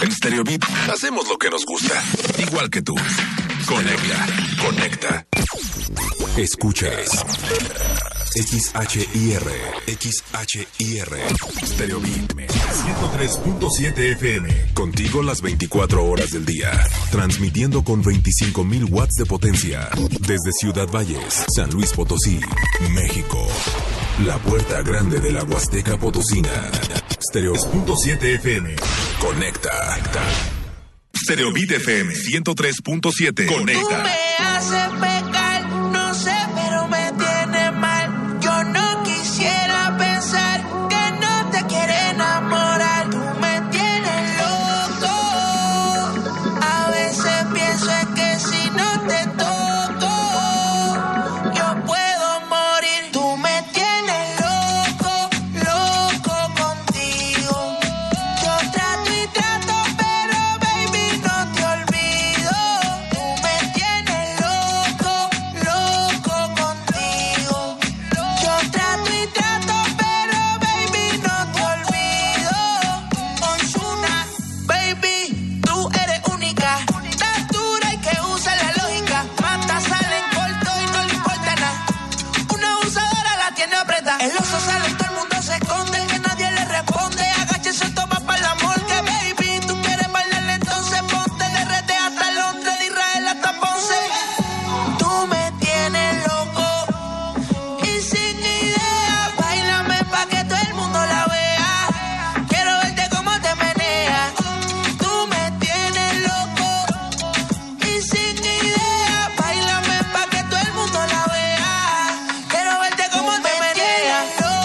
En Stereo Beat hacemos lo que nos gusta, igual que tú. Conecta. Escuchas XHIR. Stereo Beat 103.7 FM. Contigo las 24 horas del día. Transmitiendo con 25,000 watts de potencia. Desde Ciudad Valles, San Luis Potosí, México. La puerta grande de la Huasteca Potosina. Stereo 100.7 FM. Conecta. Stereo Beat FM 103.7. Conecta. Tú me haces pecar, no sé, pero me tiene mal. Yo no quisiera pensar que no te quiere enamorar. Tú me tienes loco. A veces pienso en que si no te toco, yo puedo morir. Tú me tienes loco contigo. Yo trato y trato, pero baby no te olvido. Tú me tienes loco contigo. Yo trato y trato, pero baby no te olvido. Ozuna, baby, tú eres única. Estás dura y que usa la lógica. Mata, sale en corto y no le importa nada. Una abusadora la tiene apretada. El oso sale y todo el mundo se esconde, que nadie le responde. Agáchese, toma para el amor, que baby, tú quieres bailarle, entonces ponte de RT hasta Londres, de Israel hasta Ponce. Tú me tienes loco y sin idea. Báilame pa' que todo el mundo la vea. Quiero verte cómo te meneas. Tú me tienes loco y sin idea. Báilame pa' que todo el mundo la vea. Quiero verte cómo te meneas.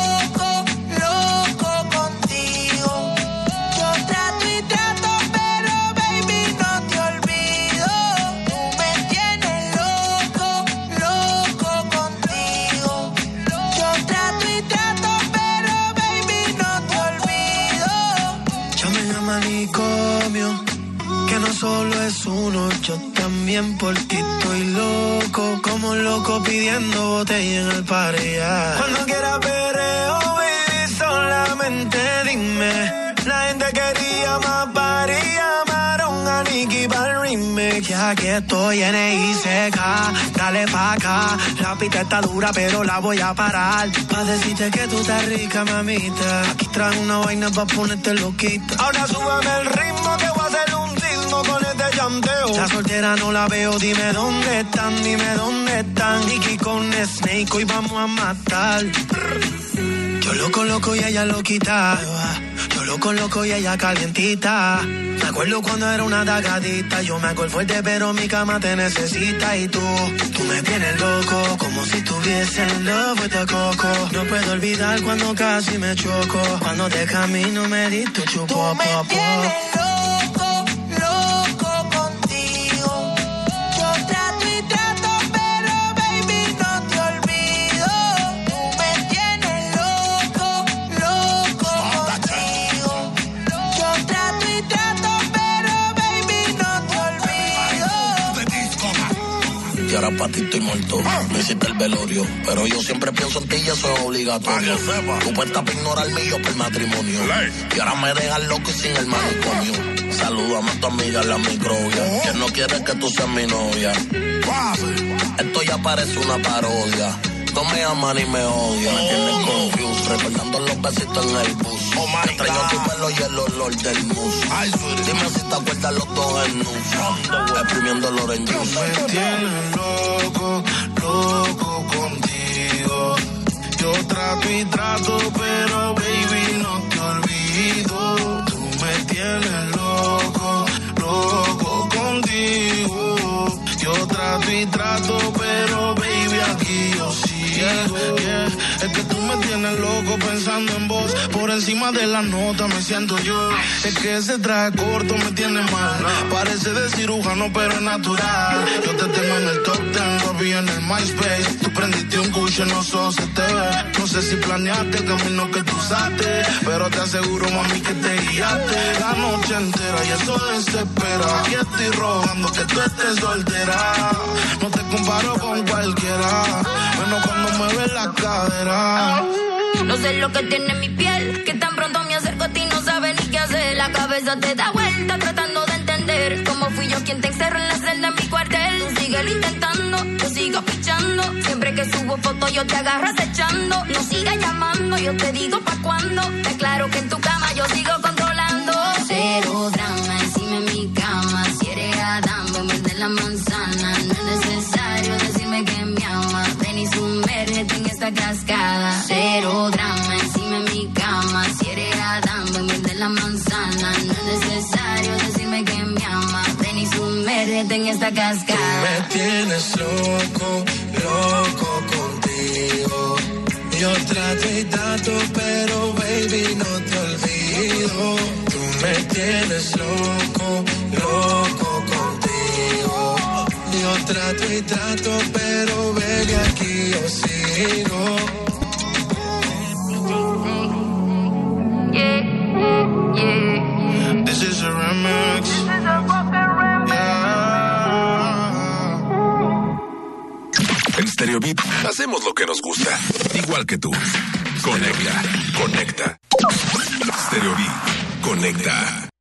Loco contigo. Yo trato y trato, pero baby no te olvido. Tú me tienes loco contigo. Yo trato y trato, pero baby no te olvido. Llamen a manicomio, que no solo es uno, yo también por ti estoy loco, como loco pidiendo botella en el pareja. Cuando quieras perreo, baby, solamente dime. La gente quería más party, llamaron a Nicky para el remix. Ya que estoy en ICK, dale pa' acá. La pista está dura, pero la voy a parar. Pa' decirte que tú estás rica, mamita. Aquí trae una vaina pa' ponerte loquita. Ahora súbeme el ritmo que voy a hacer un sismo con este llanteo. La soltera no la veo, dime dónde están. Nicky con Snake, hoy vamos a matar. Yo loco y ella loquita. Yo loco y ella calientita. Me acuerdo cuando era una dagadita. Yo me acuerdo fuerte, pero mi cama te necesita. Y tú me tienes loco, como si tuviese en love with the coco. No puedo olvidar cuando casi me choco. Cuando te camino me di tu chupo. Tú me tienes loco contigo. Yo trato y trato, pero baby no te olvido. Tú me tienes loco contigo. Yo trato y trato, pero baby no te olvido. Y ahora pa' ti estoy muerto, me hiciste el velorio. Pero yo siempre pienso en ti y eso es obligatorio. Tú puestas para ignorarme y yo por el matrimonio. Y ahora me dejas loco y sin el manicomio. Salúdame a tu amiga, la microbia, que no quiere que tú seas mi novia. Esto ya parece una parodia. No me aman y me odian. Me tienes confused, recordando los besitos en el bus. Extraño tu pelo y el olor del mousse. Dime si te acuerdas los dos en un exprimiendo el orange juice. Tú me tienes loco contigo. Yo trato y trato, pero baby no te olvido. Tú me tienes loco contigo. Yo trato y trato, pero baby aquí yo sigo. Yeah. Es que tú me tienes loco pensando en vos. Por encima de la nota me siento yo. Es que ese traje corto me tiene mal. Parece de cirujano, pero es natural. Yo te tengo en el top 10, Robbie en el MySpace. Tú prendiste un cucho, no sos se te ve. No sé si planeaste el camino que tú usaste, pero te aseguro, mami, que te guiaste la noche entera y eso desespera. Aquí estoy rogando que tú estés soltera. No te comparo con cualquiera, menos cuando mueves la cadera. No sé lo que tiene mi piel, que tan pronto me acerco a ti no sabes ni qué hacer. la cabeza te da vuelta tratando de entender cómo fui yo quien te encerró en la celda en mi cuartel. Tú sigues intentando, yo sigo pichando. Siempre que subo fotos yo te agarro acechando. No sigas llamando, yo te digo pa' cuándo. Está claro que en tu cama yo sigo controlando. Cero drama encima en mi cama. Si eres Adán, me de la manzana. No es necesario decirme que me amas. Ven y sumérgete en esta cascada. Cero drama encima en mi cama. Si eres Adán, me de la manzana. No es necesario decirme que me amas. Ven y sumérgete en esta cascada. Tú me tienes loco, loco contigo. Yo trato y trato, pero baby no te olvido. Tú me tienes loco, loco contigo. Yo trato y trato, pero baby aquí yo sigo. Yeah, yeah. This is a remix. En Stereo Beat hacemos lo que nos gusta, igual que tú. Conecta. Stereo Beat, conecta.